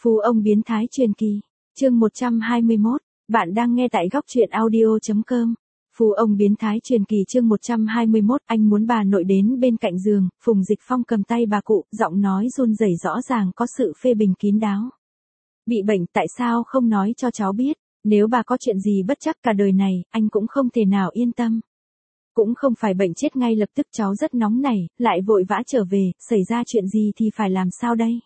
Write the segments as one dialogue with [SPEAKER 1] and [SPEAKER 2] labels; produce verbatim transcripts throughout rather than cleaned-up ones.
[SPEAKER 1] Phú ông biến thái truyền kỳ, chương một trăm hai mươi mốt, bạn đang nghe tại góc truyện audio.com. Phú ông biến thái truyền kỳ chương một trăm hai mươi mốt, anh muốn bà nội đến bên cạnh giường, Phùng Dịch Phong cầm tay bà cụ, giọng nói run rẩy rõ ràng có sự phê bình kín đáo. Bị bệnh tại sao không nói cho cháu biết, nếu bà có chuyện gì bất trắc cả đời này, anh cũng không thể nào yên tâm. Cũng không phải bệnh chết ngay lập tức, cháu rất nóng nảy, lại vội vã trở về, xảy ra chuyện gì thì phải làm sao đây?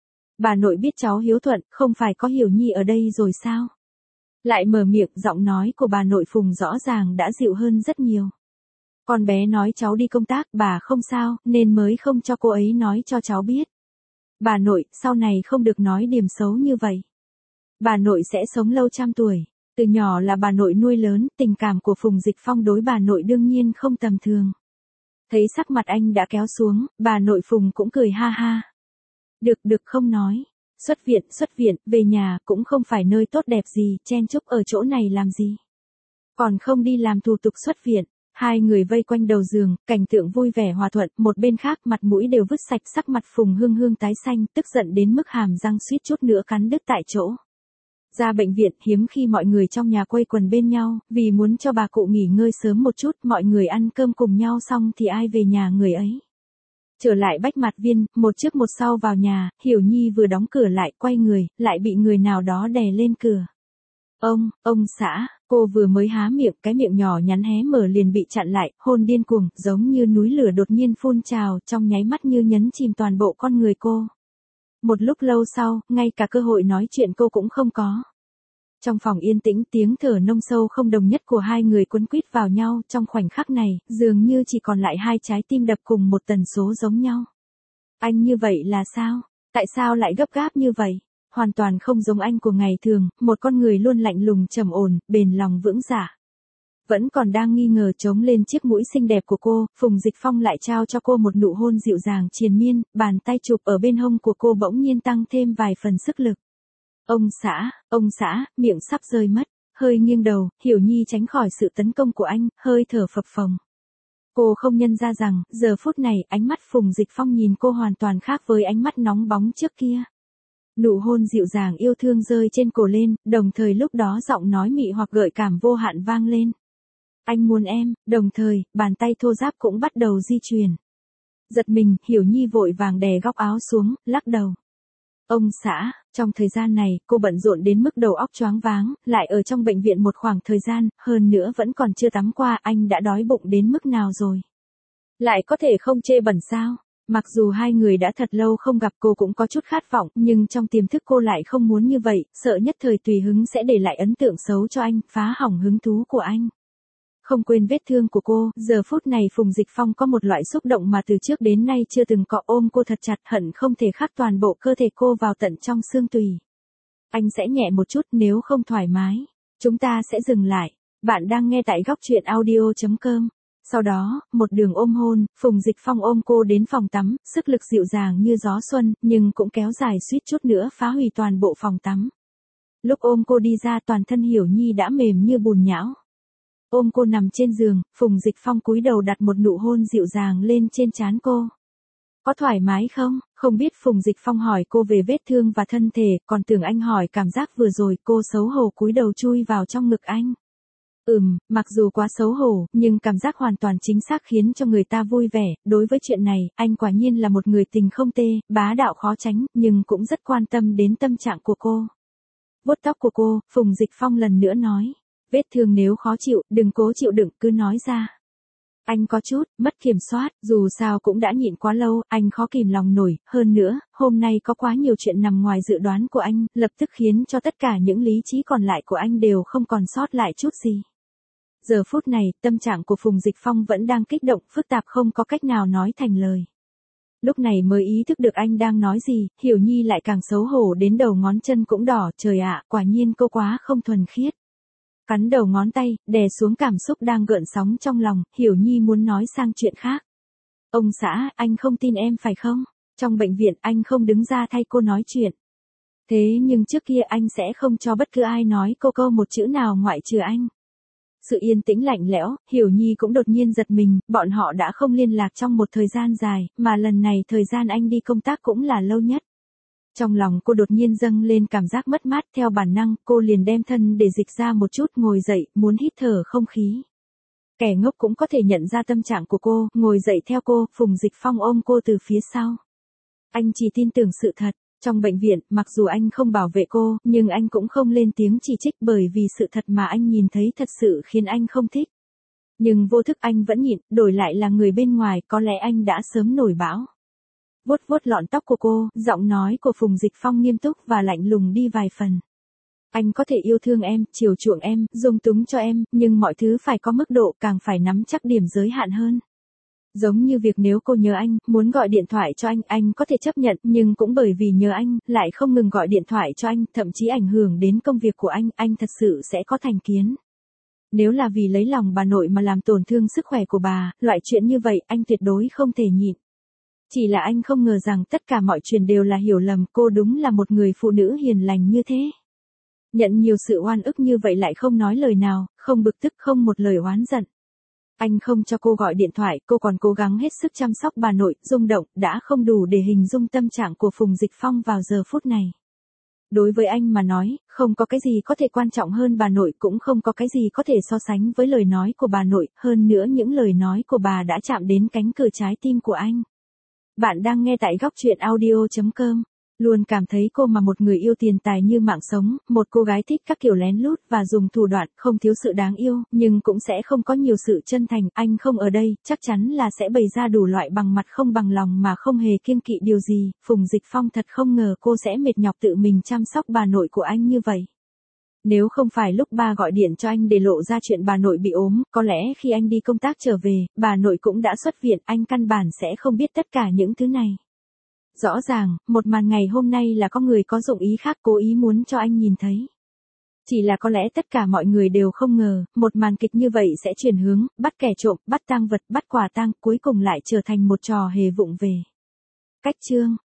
[SPEAKER 1] Bà nội biết cháu hiếu thuận, không phải có Hiểu Nhi ở đây rồi sao? Lại mở miệng, giọng nói của bà nội Phùng rõ ràng đã dịu hơn rất nhiều. Con bé nói cháu đi công tác, bà không sao, nên mới không cho cô ấy nói cho cháu biết. Bà nội, sau này không được nói điểm xấu như vậy. Bà nội sẽ sống lâu trăm tuổi. Từ nhỏ là bà nội nuôi lớn, tình cảm của Phùng Dịch Phong đối bà nội đương nhiên không tầm thường. Thấy sắc mặt anh đã kéo xuống, bà nội Phùng cũng cười ha ha. Được được không nói. Xuất viện, xuất viện, về nhà, cũng không phải nơi tốt đẹp gì, chen chúc ở chỗ này làm gì. Còn không đi làm thủ tục xuất viện. Hai người vây quanh đầu giường, cảnh tượng vui vẻ hòa thuận, một bên khác mặt mũi đều vứt sạch, sắc mặt Phùng Hương Hương tái xanh, tức giận đến mức hàm răng suýt chút nữa cắn đứt tại chỗ. Ra bệnh viện, hiếm khi mọi người trong nhà quây quần bên nhau, vì muốn cho bà cụ nghỉ ngơi sớm một chút, mọi người ăn cơm cùng nhau xong thì ai về nhà người ấy. Trở lại Bách Mạt Viên, một trước một sau vào nhà, Hiểu Nhi vừa đóng cửa lại, quay người, lại bị người nào đó đè lên cửa. Ông, ông xã, cô vừa mới há miệng, cái miệng nhỏ nhắn hé mở liền bị chặn lại, hôn điên cuồng, giống như núi lửa đột nhiên phun trào, trong nháy mắt như nhấn chìm toàn bộ con người cô. Một lúc lâu sau, ngay cả cơ hội nói chuyện cô cũng không có. Trong phòng yên tĩnh, tiếng thở nông sâu không đồng nhất của hai người quấn quýt vào nhau, trong khoảnh khắc này, dường như chỉ còn lại hai trái tim đập cùng một tần số giống nhau. Anh như vậy là sao? Tại sao lại gấp gáp như vậy? Hoàn toàn không giống anh của ngày thường, một con người luôn lạnh lùng trầm ổn, bền lòng vững dạ. Vẫn còn đang nghi ngờ trống lên chiếc mũi xinh đẹp của cô, Phùng Dịch Phong lại trao cho cô một nụ hôn dịu dàng triền miên, bàn tay chụp ở bên hông của cô bỗng nhiên tăng thêm vài phần sức lực. Ông xã, ông xã, miệng sắp rơi mất, hơi nghiêng đầu, Hiểu Nhi tránh khỏi sự tấn công của anh, hơi thở phập phồng. Cô không nhận ra rằng, giờ phút này, ánh mắt Phùng Dịch Phong nhìn cô hoàn toàn khác với ánh mắt nóng bóng trước kia. Nụ hôn dịu dàng yêu thương rơi trên cổ lên, đồng thời lúc đó giọng nói mị hoặc gợi cảm vô hạn vang lên. Anh muốn em, đồng thời, bàn tay thô ráp cũng bắt đầu di chuyển. Giật mình, Hiểu Nhi vội vàng đè góc áo xuống, lắc đầu. Ông xã, trong thời gian này, cô bận rộn đến mức đầu óc choáng váng, lại ở trong bệnh viện một khoảng thời gian, hơn nữa vẫn còn chưa tắm qua, anh đã đói bụng đến mức nào rồi? Lại có thể không chê bẩn sao? Mặc dù hai người đã thật lâu không gặp, cô cũng có chút khát vọng, nhưng trong tiềm thức cô lại không muốn như vậy, sợ nhất thời tùy hứng sẽ để lại ấn tượng xấu cho anh, phá hỏng hứng thú của anh. Không quên vết thương của cô, giờ phút này Phùng Dịch Phong có một loại xúc động mà từ trước đến nay chưa từng có, ôm cô thật chặt, hận không thể khắc toàn bộ cơ thể cô vào tận trong xương tùy. Anh sẽ nhẹ một chút, nếu không thoải mái, chúng ta sẽ dừng lại. Bạn đang nghe tại góc truyện audio.com. Sau đó, một đường ôm hôn, Phùng Dịch Phong ôm cô đến phòng tắm, sức lực dịu dàng như gió xuân, nhưng cũng kéo dài suýt chút nữa phá hủy toàn bộ phòng tắm. Lúc ôm cô đi ra, toàn thân Hiểu Nhi đã mềm như bùn nhão. Ôm cô nằm trên giường, Phùng Dịch Phong cúi đầu đặt một nụ hôn dịu dàng lên trên trán cô. Có thoải mái không? Không biết Phùng Dịch Phong hỏi cô về vết thương và thân thể, còn tưởng anh hỏi cảm giác vừa rồi, cô xấu hổ cúi đầu chui vào trong ngực anh. Ừm, mặc dù quá xấu hổ, nhưng cảm giác hoàn toàn chính xác khiến cho người ta vui vẻ, đối với chuyện này, anh quả nhiên là một người tình không tê, bá đạo khó tránh, nhưng cũng rất quan tâm đến tâm trạng của cô. Vuốt tóc của cô, Phùng Dịch Phong lần nữa nói. Vết thương nếu khó chịu, đừng cố chịu đựng, cứ nói ra. Anh có chút, mất kiểm soát, dù sao cũng đã nhịn quá lâu, anh khó kìm lòng nổi, hơn nữa, hôm nay có quá nhiều chuyện nằm ngoài dự đoán của anh, lập tức khiến cho tất cả những lý trí còn lại của anh đều không còn sót lại chút gì. Giờ phút này, tâm trạng của Phùng Dịch Phong vẫn đang kích động, phức tạp không có cách nào nói thành lời. Lúc này mới ý thức được anh đang nói gì, Hiểu Nhi lại càng xấu hổ đến đầu ngón chân cũng đỏ, trời ạ, quả nhiên cô quá không thuần khiết. Cắn đầu ngón tay, đè xuống cảm xúc đang gợn sóng trong lòng, Hiểu Nhi muốn nói sang chuyện khác. Ông xã, anh không tin em phải không? Trong bệnh viện anh không đứng ra thay cô nói chuyện. Thế nhưng trước kia anh sẽ không cho bất cứ ai nói cô câu một chữ nào ngoại trừ anh. Sự yên tĩnh lạnh lẽo, Hiểu Nhi cũng đột nhiên giật mình, bọn họ đã không liên lạc trong một thời gian dài, mà lần này thời gian anh đi công tác cũng là lâu nhất. Trong lòng cô đột nhiên dâng lên cảm giác mất mát, theo bản năng, cô liền đem thân để dịch ra một chút, ngồi dậy, muốn hít thở không khí. Kẻ ngốc cũng có thể nhận ra tâm trạng của cô, ngồi dậy theo cô, Phùng Dịch Phong ôm cô từ phía sau. Anh chỉ tin tưởng sự thật, trong bệnh viện, mặc dù anh không bảo vệ cô, nhưng anh cũng không lên tiếng chỉ trích bởi vì sự thật mà anh nhìn thấy thật sự khiến anh không thích. Nhưng vô thức anh vẫn nhịn, đổi lại là người bên ngoài, có lẽ anh đã sớm nổi bão. Vuốt vuốt lọn tóc của cô, giọng nói của Phùng Dịch Phong nghiêm túc và lạnh lùng đi vài phần. Anh có thể yêu thương em, chiều chuộng em, dung túng cho em, nhưng mọi thứ phải có mức độ, càng phải nắm chắc điểm giới hạn hơn. Giống như việc nếu cô nhớ anh, muốn gọi điện thoại cho anh, anh có thể chấp nhận, nhưng cũng bởi vì nhớ anh, lại không ngừng gọi điện thoại cho anh, thậm chí ảnh hưởng đến công việc của anh, anh thật sự sẽ có thành kiến. Nếu là vì lấy lòng bà nội mà làm tổn thương sức khỏe của bà, loại chuyện như vậy, anh tuyệt đối không thể nhịn. Chỉ là anh không ngờ rằng tất cả mọi chuyện đều là hiểu lầm, cô đúng là một người phụ nữ hiền lành như thế. Nhận nhiều sự oan ức như vậy lại không nói lời nào, không bực tức, không một lời oán giận. Anh không cho cô gọi điện thoại, cô còn cố gắng hết sức chăm sóc bà nội, rung động, đã không đủ để hình dung tâm trạng của Phùng Dịch Phong vào giờ phút này. Đối với anh mà nói, không có cái gì có thể quan trọng hơn bà nội, cũng không có cái gì có thể so sánh với lời nói của bà nội, hơn nữa những lời nói của bà đã chạm đến cánh cửa trái tim của anh. Bạn đang nghe tại góc truyện audio chấm com. Luôn cảm thấy cô mà một người yêu tiền tài như mạng sống, một cô gái thích các kiểu lén lút và dùng thủ đoạn, không thiếu sự đáng yêu, nhưng cũng sẽ không có nhiều sự chân thành, anh không ở đây, chắc chắn là sẽ bày ra đủ loại bằng mặt không bằng lòng mà không hề kiêng kỵ điều gì, Phùng Dịch Phong thật không ngờ cô sẽ mệt nhọc tự mình chăm sóc bà nội của anh như vậy. Nếu không phải lúc ba gọi điện cho anh để lộ ra chuyện bà nội bị ốm, có lẽ khi anh đi công tác trở về, bà nội cũng đã xuất viện, anh căn bản sẽ không biết tất cả những thứ này. Rõ ràng, một màn ngày hôm nay là có người có dụng ý khác cố ý muốn cho anh nhìn thấy. Chỉ là có lẽ tất cả mọi người đều không ngờ, một màn kịch như vậy sẽ chuyển hướng, bắt kẻ trộm, bắt tang vật, bắt quả tang, cuối cùng lại trở thành một trò hề vụng về. Cách chương